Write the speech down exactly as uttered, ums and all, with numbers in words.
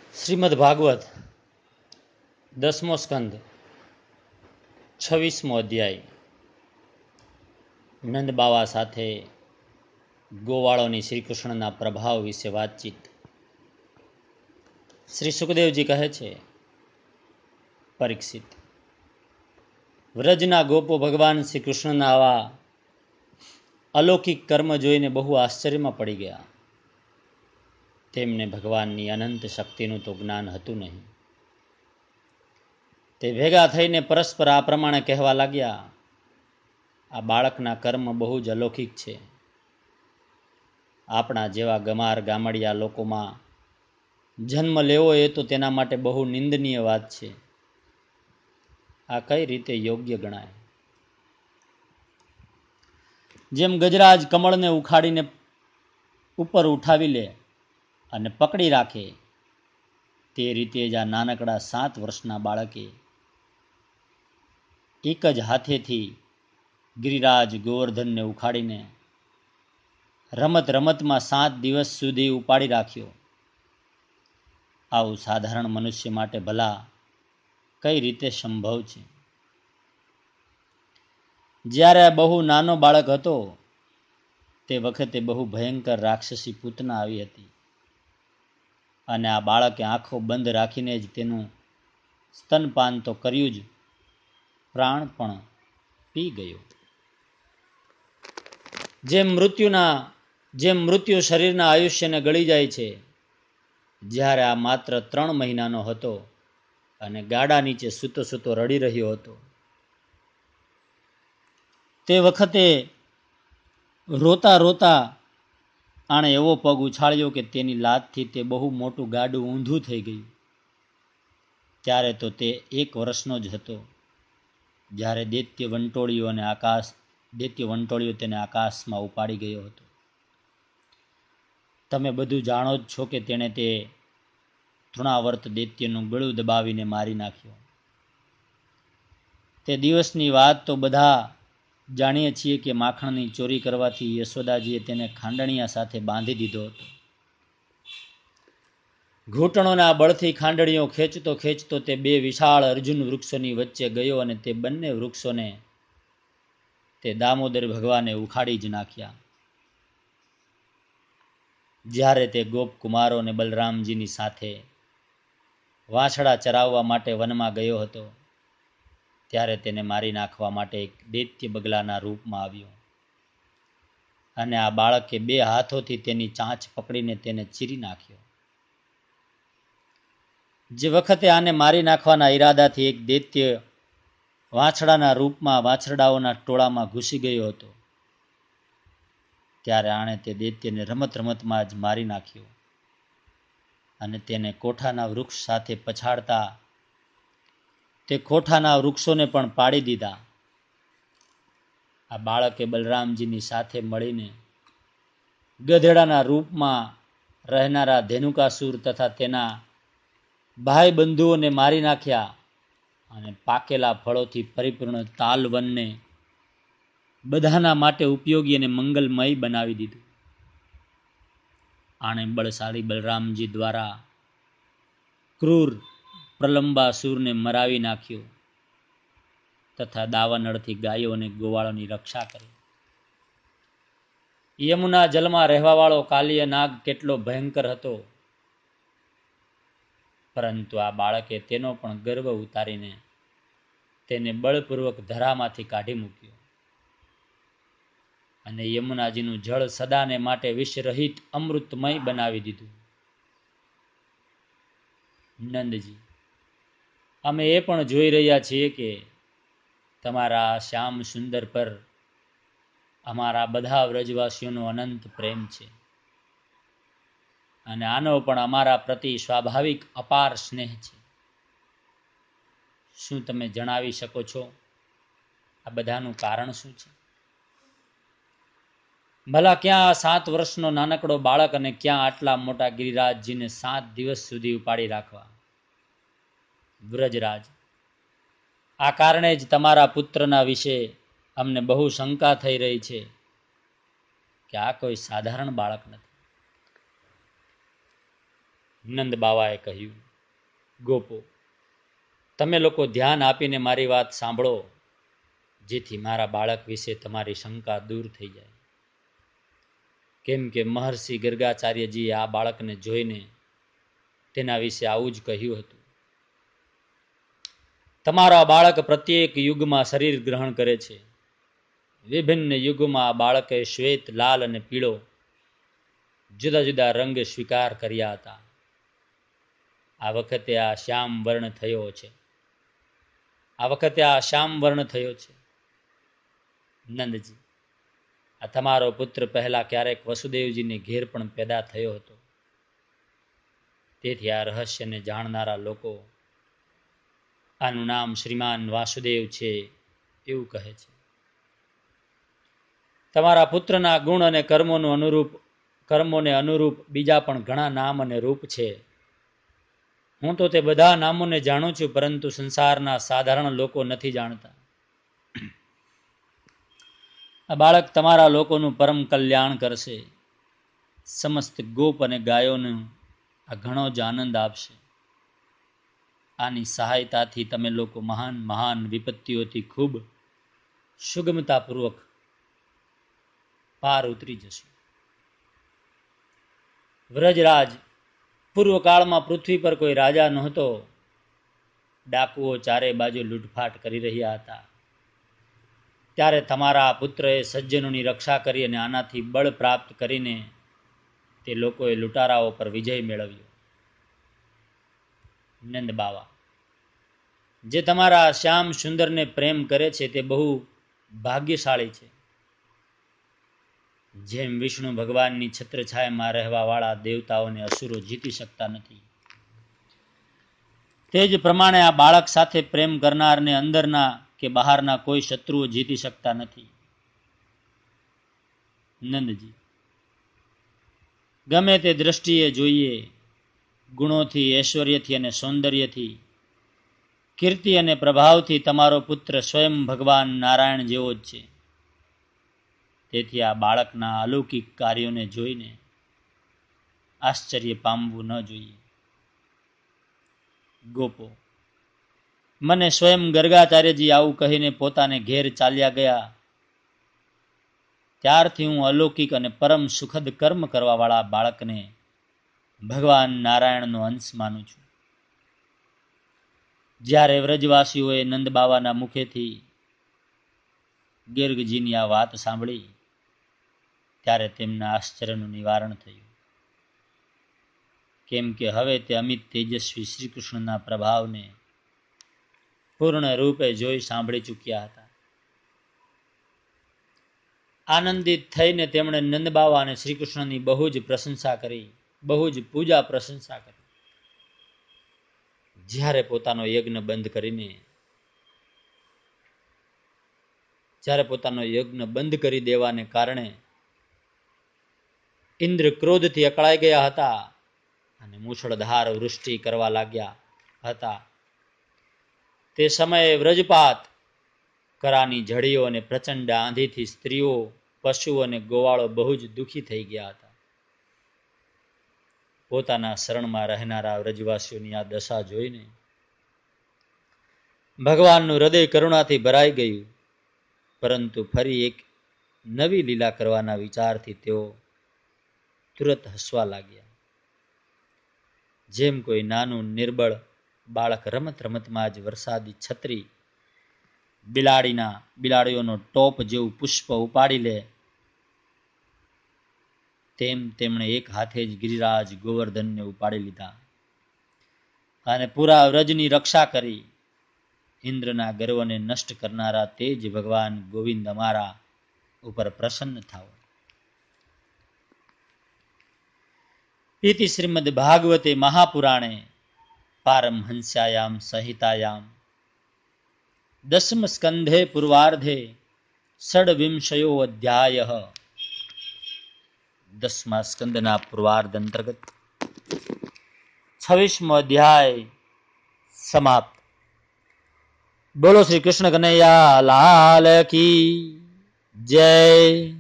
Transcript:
શ્રીમદ ભાગવત દસમો સ્કંદ છવ્વીસમો અધ્યાય. નંદ બાવા સાથે ગોવાળોની શ્રી કૃષ્ણના પ્રભાવ વિશે વાતચીત. શ્રી સુખદેવજી કહે છે, પરીક્ષિત, વ્રજના ગોપો ભગવાન શ્રી કૃષ્ણના આવા અલૌકિક કર્મ જોઈને બહુ આશ્ચર્યમાં પડી ગયા. તેમને ભગવાનની અનંત શક્તિનું તો જ્ઞાન હતું નહીં. તે ભેગા થઈને પરસ્પર આ પ્રમાણે કહેવા લાગ્યા, આ બાળકના કર્મ બહુ જ અલૌકિક છે. આપણા જેવા ગમાર ગામડિયા લોકોમાં જન્મ લેવો એ તો તેના માટે બહુ નિંદનીય વાત છે. આ કઈ રીતે યોગ્ય ગણાય? જેમ ગજરાજ કમળને ઉખાડીને ઉપર ઉઠાવી લે અને પકડી રાખે, તે રીતે જ આ નાનકડા સાત વર્ષના બાળકે એક જ હાથેથી ગિરિરાજ ગોવર્ધનને ઉખાડીને રમત રમતમાં સાત દિવસ સુધી ઉપાડી રાખ્યો. આવું સાધારણ મનુષ્ય માટે ભલા કઈ રીતે સંભવ છે? જ્યારે આ બહુ નાનો બાળક હતો તે વખતે બહુ ભયંકર રાક્ષસી પૂતના આવી હતી, અને આ બાળકે આંખો બંધ રાખીને જ તેનું સ્તનપાન તો કર્યું જ, પ્રાણ પણ પી ગયો. જેમ મૃત્યુના જેમ મૃત્યુ શરીરના આયુષ્યને ગળી જાય છે, જ્યારે આ માત્ર ત્રણ મહિનાનો હતો અને ગાડા નીચે સૂતો સૂતો રડી રહ્યો હતો, તે વખતે રોતા રોતા આણે એવો પગ ઉછાળ્યો કે તેની લાતથી તે બહુ મોટું ગાડું ઊંધું થઈ ગયું. ત્યારે તો તે એક વર્ષનો જ હતો, જ્યારે દૈત્ય વંટોળીઓ અને આકાશ દૈત્ય વંટોળીઓ તેને આકાશમાં ઉપાડી ગયો હતો. તમે બધું જાણો જ છો કે તેણે તે તૃણાવર્ત દૈત્યનું ગળું દબાવીને મારી નાખ્યો. તે દિવસની વાત તો બધા જાણીએ છીએ કે માખણની ચોરી કરવાથી યશોદાજીએ તેને ખાંડણીયા સાથે બાંધી દીધો હતો. ઘૂંટણોના બળથી ખાંડણીઓ ખેંચતો ખેંચતો તે બે વિશાળ અર્જુન વૃક્ષોની વચ્ચે ગયો અને તે બંને વૃક્ષોને તે દામોદર ભગવાને ઉખાડી જ નાખ્યા. જ્યારે તે ગોપ કુમારો અને બલરામજીની સાથે વાછડા ચરાવવા માટે વનમાં ગયો હતો, ત્યારે તેને મારી નાખવા માટે એક દૈત્ય બગલાના રૂપમાં આવ્યો, અને આ બાળકે બે હાથોથી તેની ચાંચ પકડીને તેને ચીરી નાખ્યો. જે વખતે આને મારી નાખવાના ઈરાદાથી એક દૈત્ય વાછડાના રૂપમાં વાછરડાઓના ટોળામાં ઘૂસી ગયો હતો, ત્યારે આણે તે દૈત્યને રમત રમતમાં જ મારી નાખ્યો અને તેને કોઠાના વૃક્ષ સાથે પછાડતા તે કોઠાના વૃક્ષોને પણ પાડી દીધા. આ બાળકે બલરામજીની સાથે મળીને ગધેડાના રૂપમાં રહેનારા ધેનુકાસુર તથા તેના ભાઈ બંધુઓને મારી નાખ્યા અને પાકેલા ફળોથી પરિપૂર્ણ તાલવનને બધાના માટે ઉપયોગી અને મંગલમય બનાવી દીધું. આણે બળશાળી બલરામજી દ્વારા ક્રૂર પ્રલંબાસુરને મરાવી નાખ્યો તથા દાવાનળથી ગાયો અને ગોવાળોની રક્ષા કરી. યમુના જલમાં રહેવાવાળો કાલિય નાગ કેટલો ભયંકર હતો, પરંતુ આ બાળકે તેનો પણ ગર્વ ઉતારીને તેને બળપૂર્વક ધરામાંથી કાઢી મૂક્યો અને યમુનાજીનું જળ સદાને માટે વિષરહિત અમૃતમય બનાવી દીધું. નંદજી, અમે એ પણ જોઈ રહ્યા છીએ કે તમારા શ્યામ સુંદર પર અમારા બધા વ્રજવાસીઓનો અનંત પ્રેમ છે, અને આનો પણ અમારા પ્રતિ સ્વાભાવિક અપાર સ્નેહ છે. શું તમે જણાવી શકો છો આ બધાનું કારણ શું છે? ભલા ક્યાં સાત વર્ષનો નાનકડો બાળક અને ક્યાં આટલા મોટા ગિરિરાજજીને સાત દિવસ સુધી ઉપાડી રાખવા? વ્રજરાજ, આ કારણે જ તમારા પુત્રના વિશે અમને બહુ શંકા થઈ રહી છે કે આ કોઈ સાધારણ બાળક નથી. નંદ બાવાએ કહ્યું, ગોપો, તમે લોકો ધ્યાન આપીને મારી વાત સાંભળો, જેથી મારા બાળક વિશે તમારી શંકા દૂર થઈ જાય. કેમ કે મહર્ષિ ગર્ગાચાર્યજીએ આ બાળકને જોઈને તેના વિશે આવું જ કહ્યું હતું. તમારા બાળક પ્રત્યેક યુગમાં શરીર ગ્રહણ કરે છે. વિભિન્ન યુગમાં આ બાળકે શ્વેત, લાલ અને પીળો જુદા જુદા રંગ સ્વીકાર કર્યા હતા. આ વખતે આ શ્યામ વર્ણ થયો છે. આ વખતે આ શ્યામ વર્ણ થયો છે. નંદજી, આ તમારો પુત્ર પહેલા ક્યારેક વસુદેવજીને ઘેર પણ પેદા થયો હતો. તેથી આ રહસ્યને જાણનારા લોકો આનું નામ શ્રીમાન વાસુદેવ છે એવું કહે છે. તમારા પુત્રના ગુણ અને કર્મોનું અનુરૂપ કર્મોને અનુરૂપ બીજા પણ ઘણા નામ અને રૂપ છે. હું તો તે બધા નામોને જાણું છું, પરંતુ સંસારના સાધારણ લોકો નથી જાણતા. આ બાળક તમારા લોકોનું પરમ કલ્યાણ કરશે. સમસ્ત ગોપ અને ગાયોને આ ઘણો જ આનંદ આપશે. આની સહાયતાથી તમે લોકો મહાન મહાન વિપત્તિઓથી ખૂબ સુગમતાપૂર્વક પાર ઉતરી જશો. વ્રજરાજ, પૂર્વકાળમાં પૃથ્વી પર કોઈ રાજા નહોતો. ડાકુઓ ચારે બાજુ લૂંટફાટ કરી રહ્યા હતા. ત્યારે તમારા પુત્રએ સજ્જનોની રક્ષા કરી અને આનાથી બળ પ્રાપ્ત કરીને તે લોકોએ લૂંટારાઓ પર વિજય મેળવ્યો. નંદ બાવા, જે તમારા શ્યામ સુંદરને પ્રેમ કરે છે તે બહુ ભાગ્યશાળી છે. જેમ વિષ્ણુ ભગવાનની છત્રછાયામાં રહેવા વાળા દેવતાઓને અસુરો જીતી શકતા નથી, તે જ પ્રમાણે આ બાળક સાથે પ્રેમ કરનારને અંદરના કે બહારના કોઈ શત્રુઓ જીતી શકતા નથી. નંદજી, ગમે તે દ્રષ્ટિએ જોઈએ, ગુણોથી, ઐશ્વર્યથી અને સૌંદર્યથી, કીર્તિ અને પ્રભાવથી તમારો પુત્ર સ્વયં ભગવાન નારાયણ જેવો જ છે. તેથી આ બાળકના અલૌકિક કાર્યોને જોઈને આશ્ચર્ય પામવું ન જોઈએ. ગોપો, મને સ્વયં ગર્ગાચાર્યજી આવું કહીને પોતાને ઘેર ચાલ્યા ગયા, ત્યારથી હું અલૌકિક અને પરમ સુખદ કર્મ કરવાવાળા બાળકને ભગવાન નારાયણનો અંશ માનું છું. જ્યારે વ્રજવાસીઓએ નંદ બાવાના મુખેથી ગર્ગજીની આ વાત સાંભળી, ત્યારે તેમના આશ્ચર્યનું નિવારણ થયું. કેમ કે હવે તે અમિત તેજસ્વી શ્રી કૃષ્ણના પ્રભાવને પૂર્ણ રૂપે જોઈ સાંભળી ચૂક્યા હતા. આનંદિત થઈને તેમણે નંદ બાવા અને શ્રી કૃષ્ણની બહુ જ પ્રશંસા કરી, બહુ જ પૂજા પ્રશંસા કરી. જ્યારે પોતાનો યજ્ઞ બંધ કરીને જ્યારે પોતાનો યજ્ઞ બંધ કરી દેવાને કારણે ઇન્દ્ર ક્રોધથી અકળાઈ ગયા હતા અને મૂછળધાર વૃષ્ટિ કરવા લાગ્યા હતા, તે સમયે વ્રજપાત કરાની ઝડીઓ અને પ્રચંડ આંધીથી સ્ત્રીઓ, પશુઓ અને ગોવાળો બહુ જ દુઃખી થઈ ગયા હતા. પોતાના શરણમાં રહેનારા વ્રજવાસીઓની આ દશા જોઈને ભગવાનનું હૃદય કરુણાથી ભરાઈ ગયું. પરંતુ ફરી એક નવી લીલા કરવાના વિચારથી તેઓ તુરત હસવા લાગ્યા. જેમ કોઈ નાનું નિર્બળ બાળક રમત રમતમાં જ વરસાદી છત્રી, બિલાડીના બિલાડીઓનો ટોપ જેવું પુષ્પ ઉપાડી લે, તેમ તેમણે એક હાથે જ ગિરિરાજ ગોવર્ધનને ઉપાડી લીધા અને પૂરા વ્રજની રક્ષા કરી. ઇન્દ્રના ગર્વને નષ્ટ કરનારા તે જ ભગવાન ગોવિંદ અમારા ઉપર પ્રસન્ન થાઓ. ઇતિ શ્રીમદ ભાગવતે મહાપુરાણે પારમહંસ્યાયામ સંહિતાયામ દસમ સ્કંધે પૂર્વાર્ધે ષડવિંશયો અધ્યાયઃ. દસમા સ્કંદના પૂર્વાર્ધ અંતર્ગત છવ્વીસમો અધ્યાય સમાપ્ત. બોલો શ્રી કૃષ્ણ કનૈયા લાલ કી જય.